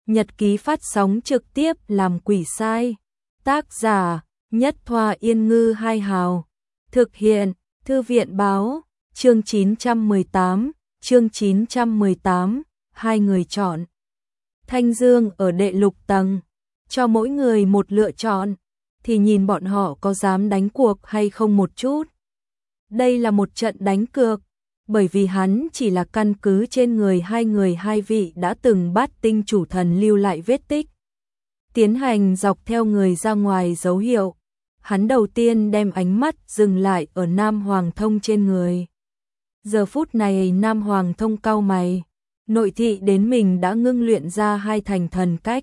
nhật ký phát sóng trực tiếp làm quỷ sai. Tác giả: Nhất Thoa Yên Ngư Hai Hào. Thực hiện: Thư viện báo. Chương 918, hai người chọn. Thanh Dương ở đệ lục tầng, cho mỗi người một lựa chọn, thì nhìn bọn họ có dám đánh cuộc hay không một chút. Đây là một trận đánh cược, bởi vì hắn chỉ là căn cứ trên người hai vị đã từng bát tinh chủ thần lưu lại vết tích, tiến hành dọc theo người ra ngoài dấu hiệu. Hắn đầu tiên đem ánh mắt dừng lại ở Nam Hoàng Thông trên người. Giờ phút này Nam Hoàng Thông cau mày, nội thị đến mình đã ngưng luyện ra hai thành thần cách.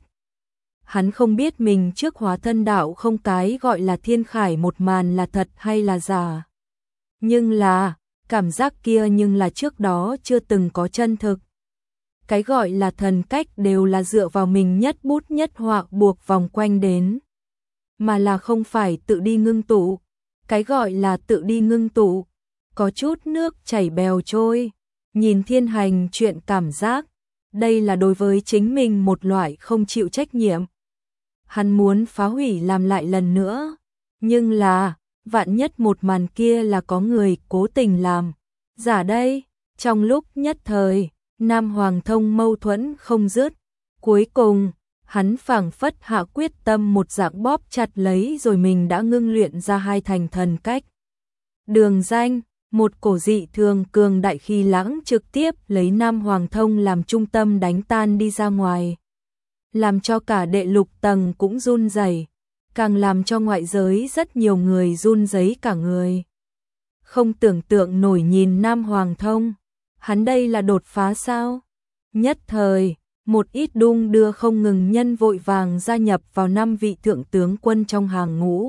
Hắn không biết mình trước hóa thân đạo không cái gọi là thiên khải một màn là thật hay là giả. Nhưng là, cảm giác kia nhưng là trước đó chưa từng có chân thực. Cái gọi là thần cách đều là dựa vào mình nhất bút nhất họa buộc vòng quanh đến, mà là không phải tự đi ngưng tụ. Cái gọi là tự đi ngưng tụ, có chút nước chảy bèo trôi, nhìn thiên hành chuyện cảm giác, đây là đối với chính mình một loại không chịu trách nhiệm. Hắn muốn phá hủy làm lại lần nữa, nhưng là, vạn nhất một màn kia là có người cố tình làm giả đây. Trong lúc nhất thời, Nam Hoàng Thông mâu thuẫn không dứt, cuối cùng, hắn phảng phất hạ quyết tâm một dạng bóp chặt lấy rồi mình đã ngưng luyện ra hai thành thần cách. Đường danh, một cổ dị thường cường đại khí lãng trực tiếp lấy Nam Hoàng Thông làm trung tâm đánh tan đi ra ngoài, làm cho cả đệ lục tầng cũng run rẩy, càng làm cho ngoại giới rất nhiều người run rẩy cả người. Không tưởng tượng nổi nhìn Nam Hoàng Thông, hắn đây là đột phá sao? Nhất thời, một ít đung đưa không ngừng nhân vội vàng gia nhập vào 5 vị thượng tướng quân trong hàng ngũ.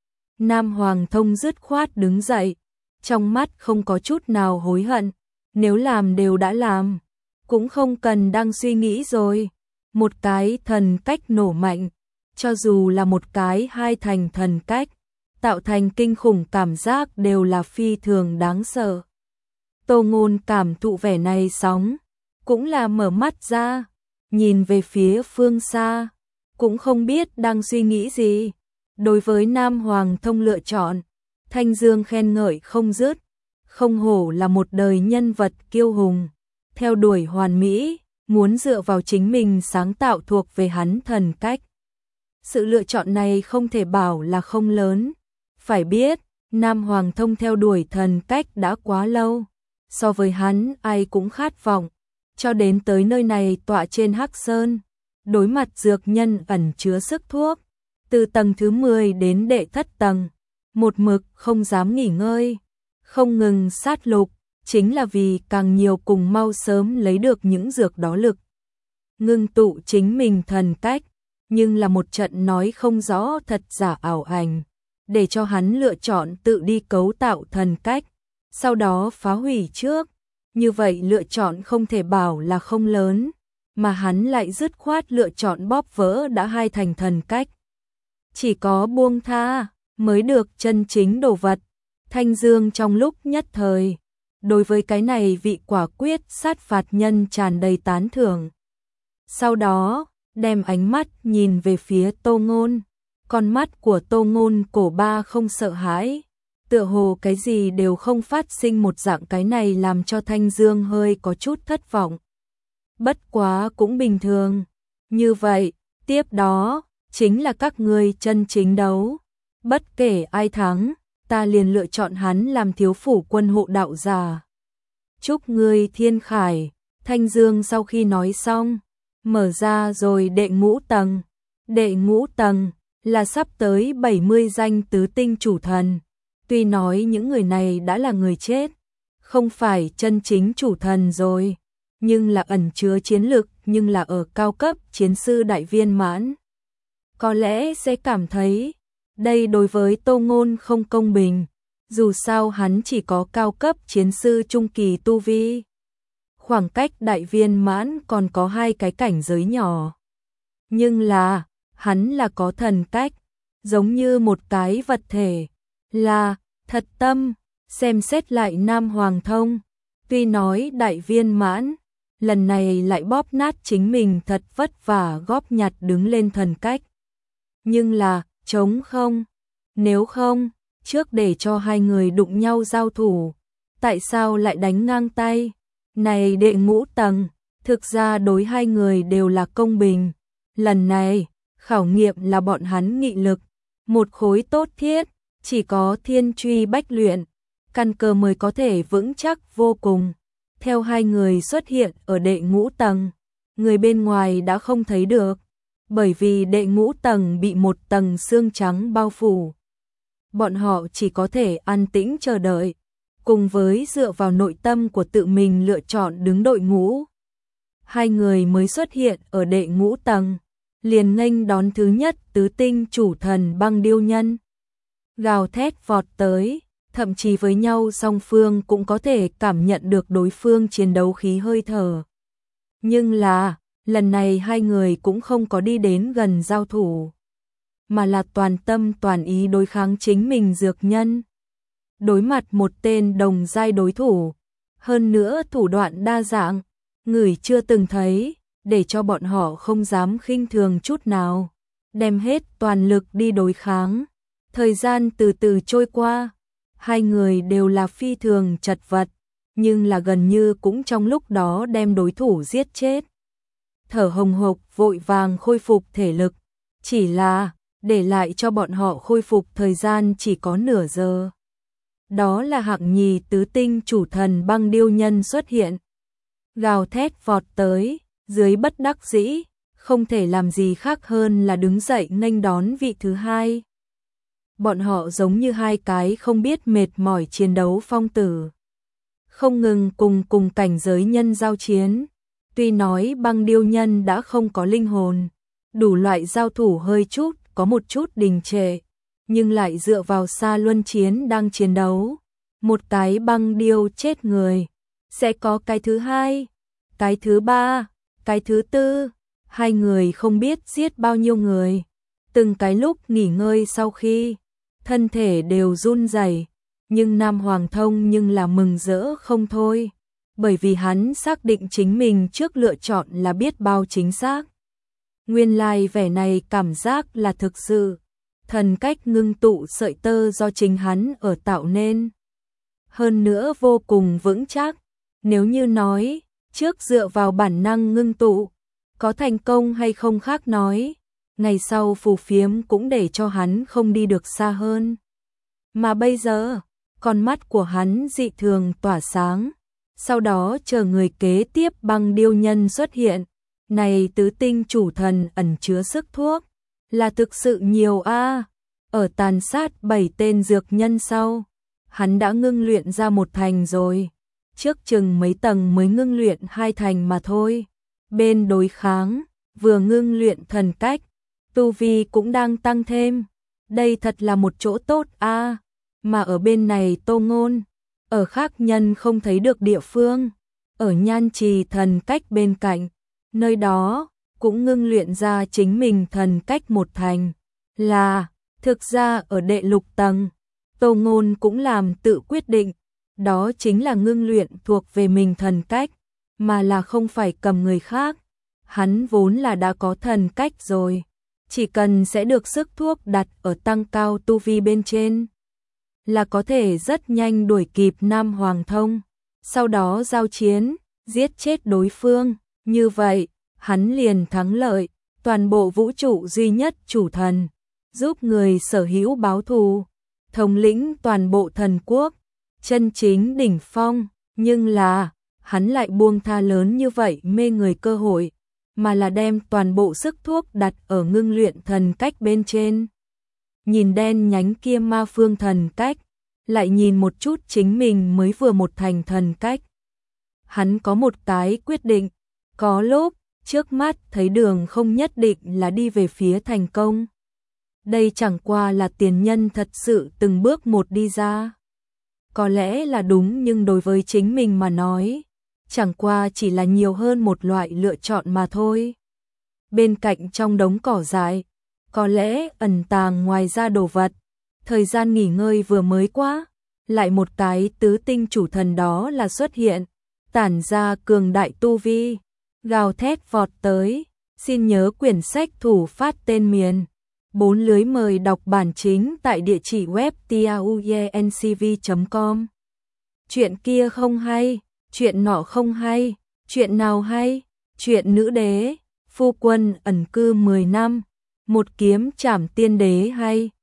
Nam Hoàng Thông dứt khoát đứng dậy, trong mắt không có chút nào hối hận, nếu làm đều đã làm, cũng không cần đang suy nghĩ rồi. Một cái thần cách nổ mạnh, cho dù là một cái hai thành thần cách, tạo thành kinh khủng cảm giác đều là phi thường đáng sợ. Tô Ngôn cảm thụ vẻ này sóng, cũng là mở mắt ra, nhìn về phía phương xa, cũng không biết đang suy nghĩ gì. Đối với Nam Hoàng Thông lựa chọn, Thanh Dương khen ngợi không dứt, không hổ là một đời nhân vật kiêu hùng, theo đuổi hoàn mỹ, muốn dựa vào chính mình sáng tạo thuộc về hắn thần cách. Sự lựa chọn này không thể bảo là không lớn, phải biết, Nam Hoàng Thông theo đuổi thần cách đã quá lâu, so với hắn ai cũng khát vọng, cho đến tới nơi này tọa trên Hắc Sơn, đối mặt dược nhân ẩn chứa sức thuốc, từ tầng thứ 10 đến đệ thất tầng, một mực không dám nghỉ ngơi, không ngừng sát lục, chính là vì càng nhiều cùng mau sớm lấy được những dược đó lực. Ngưng tụ chính mình thần cách, nhưng là một trận nói không rõ thật giả ảo ảnh, để cho hắn lựa chọn tự đi cấu tạo thần cách, sau đó phá hủy trước. Như vậy lựa chọn không thể bảo là không lớn, mà hắn lại dứt khoát lựa chọn bóp vỡ đã hai thành thần cách. Chỉ có buông tha mới được chân chính đồ vật. Thanh Dương trong lúc nhất thời, đối với cái này vị quả quyết sát phạt nhân tràn đầy tán thưởng. Sau đó, đem ánh mắt nhìn về phía Tô Ngôn, con mắt của Tô Ngôn cổ ba không sợ hãi, tựa hồ cái gì đều không phát sinh một dạng, cái này làm cho Thanh Dương hơi có chút thất vọng. Bất quá cũng bình thường. Như vậy, tiếp đó, chính là các ngươi chân chính đấu. Bất kể ai thắng, ta liền lựa chọn hắn làm thiếu phủ quân hộ đạo giả. Chúc ngươi thiên khải. Thanh Dương sau khi nói xong, mở ra rồi đệ ngũ tầng. Đệ ngũ tầng là sắp tới 70 danh tứ tinh chủ thần. Tuy nói những người này đã là người chết, không phải chân chính chủ thần rồi, nhưng là ẩn chứa chiến lực, nhưng là ở cao cấp chiến sư đại viên mãn. Có lẽ sẽ cảm thấy, đây đối với Tô Ngôn không công bình, dù sao hắn chỉ có cao cấp chiến sư trung kỳ tu vi. Khoảng cách đại viên mãn còn có hai cái cảnh giới nhỏ. Nhưng là, hắn là có thần cách, giống như một cái vật thể, là thật tâm. Xem xét lại Nam Hoàng Thông, tuy nói đại viên mãn lần này lại bóp nát chính mình thật vất vả góp nhặt đứng lên thần cách. Nhưng là, trống không. Nếu không, trước để cho hai người đụng nhau giao thủ, tại sao lại đánh ngang tay? Này đệ ngũ tầng, thực ra đối hai người đều là công bình. Lần này, khảo nghiệm là bọn hắn nghị lực. Một khối tốt thiết, chỉ có thiên truy bách luyện, căn cơ mới có thể vững chắc vô cùng. Theo hai người xuất hiện ở đệ ngũ tầng, người bên ngoài đã không thấy được, bởi vì đệ ngũ tầng bị một tầng xương trắng bao phủ. Bọn họ chỉ có thể an tĩnh chờ đợi, cùng với dựa vào nội tâm của tự mình lựa chọn đứng đội ngũ. Hai người mới xuất hiện ở đệ ngũ tầng, liền nghênh đón thứ nhất tứ tinh chủ thần băng điêu nhân. Gào thét vọt tới, thậm chí với nhau song phương cũng có thể cảm nhận được đối phương chiến đấu khí hơi thở. Nhưng là, lần này hai người cũng không có đi đến gần giao thủ, mà là toàn tâm toàn ý đối kháng chính mình dược nhân. Đối mặt một tên đồng giai đối thủ, hơn nữa thủ đoạn đa dạng, người chưa từng thấy, để cho bọn họ không dám khinh thường chút nào, đem hết toàn lực đi đối kháng. Thời gian từ từ trôi qua, hai người đều là phi thường chật vật, nhưng là gần như cũng trong lúc đó đem đối thủ giết chết. Thở hồng hộc vội vàng khôi phục thể lực, chỉ là để lại cho bọn họ khôi phục thời gian chỉ có nửa giờ. Đó là hạng nhì tứ tinh chủ thần băng điêu nhân xuất hiện. Gào thét vọt tới, dưới bất đắc dĩ, không thể làm gì khác hơn là đứng dậy nghênh đón vị thứ hai. Bọn họ giống như hai cái không biết mệt mỏi chiến đấu phong tử, không ngừng cùng cảnh giới nhân giao chiến. Tuy nói băng điêu nhân đã không có linh hồn, đủ loại giao thủ hơi chút, có một chút đình trệ, nhưng lại dựa vào xa luân chiến đang chiến đấu. Một cái băng điêu chết người, sẽ có cái thứ hai, cái thứ ba, cái thứ tư, hai người không biết giết bao nhiêu người. Từng cái lúc nghỉ ngơi sau khi, thân thể đều run rẩy, nhưng Nam Hoàng Thông nhưng là mừng rỡ không thôi, bởi vì hắn xác định chính mình trước lựa chọn là biết bao chính xác. Nguyên lai vẻ này cảm giác là thực sự, thần cách ngưng tụ sợi tơ do chính hắn ở tạo nên. Hơn nữa vô cùng vững chắc, nếu như nói, trước dựa vào bản năng ngưng tụ, có thành công hay không khác nói, ngày sau phù phiếm cũng để cho hắn không đi được xa hơn. Mà bây giờ, con mắt của hắn dị thường tỏa sáng, sau đó chờ người kế tiếp băng điêu nhân xuất hiện. Này tứ tinh chủ thần ẩn chứa sức thuốc, là thực sự nhiều a. Ở tàn sát 7 tên dược nhân sau, hắn đã ngưng luyện ra một thành rồi, trước chừng mấy tầng mới ngưng luyện 2 thành mà thôi. Bên đối kháng, vừa ngưng luyện thần cách, tu vi cũng đang tăng thêm. Đây thật là một chỗ tốt a. Mà ở bên này Tô Ngôn, ở khác nhân không thấy được địa phương, ở Nhan Trì thần cách bên cạnh, nơi đó cũng ngưng luyện ra chính mình thần cách một thành. Là, thực ra ở đệ lục tầng, Tô Ngôn cũng làm tự quyết định, đó chính là ngưng luyện thuộc về mình thần cách, mà là không phải cầm người khác. Hắn vốn là đã có thần cách rồi, chỉ cần sẽ được sức thuốc đặt ở tăng cao tu vi bên trên, là có thể rất nhanh đuổi kịp Nam Hoàng Thông, sau đó giao chiến, giết chết đối phương. Như vậy, hắn liền thắng lợi, toàn bộ vũ trụ duy nhất chủ thần, giúp người sở hữu báo thù, thống lĩnh toàn bộ thần quốc, chân chính đỉnh phong. Nhưng là, hắn lại buông tha lớn như vậy mê người cơ hội, mà là đem toàn bộ sức thuốc đặt ở ngưng luyện thần cách bên trên. Nhìn đen nhánh kia ma phương thần cách, lại nhìn một chút chính mình mới vừa một thành thần cách. Hắn có một cái quyết định, có lúc, trước mắt thấy đường không nhất định là đi về phía thành công. Đây chẳng qua là tiền nhân thật sự từng bước một đi ra. Có lẽ là đúng, nhưng đối với chính mình mà nói, chẳng qua chỉ là nhiều hơn một loại lựa chọn mà thôi. Bên cạnh trong đống cỏ dại, có lẽ ẩn tàng ngoài ra đồ vật. Thời gian nghỉ ngơi vừa mới qua, lại một cái tứ tinh chủ thần đó là xuất hiện. tản ra cường đại tu vi, gào thét vọt tới. Xin nhớ quyển sách thủ phát tên miền. 4 lưới mời đọc bản chính tại địa chỉ web tauyencv.com. Chuyện kia không hay, chuyện nọ không hay, chuyện nào hay? Chuyện nữ đế, phu quân ẩn cư 10 năm, một kiếm trảm tiên đế hay.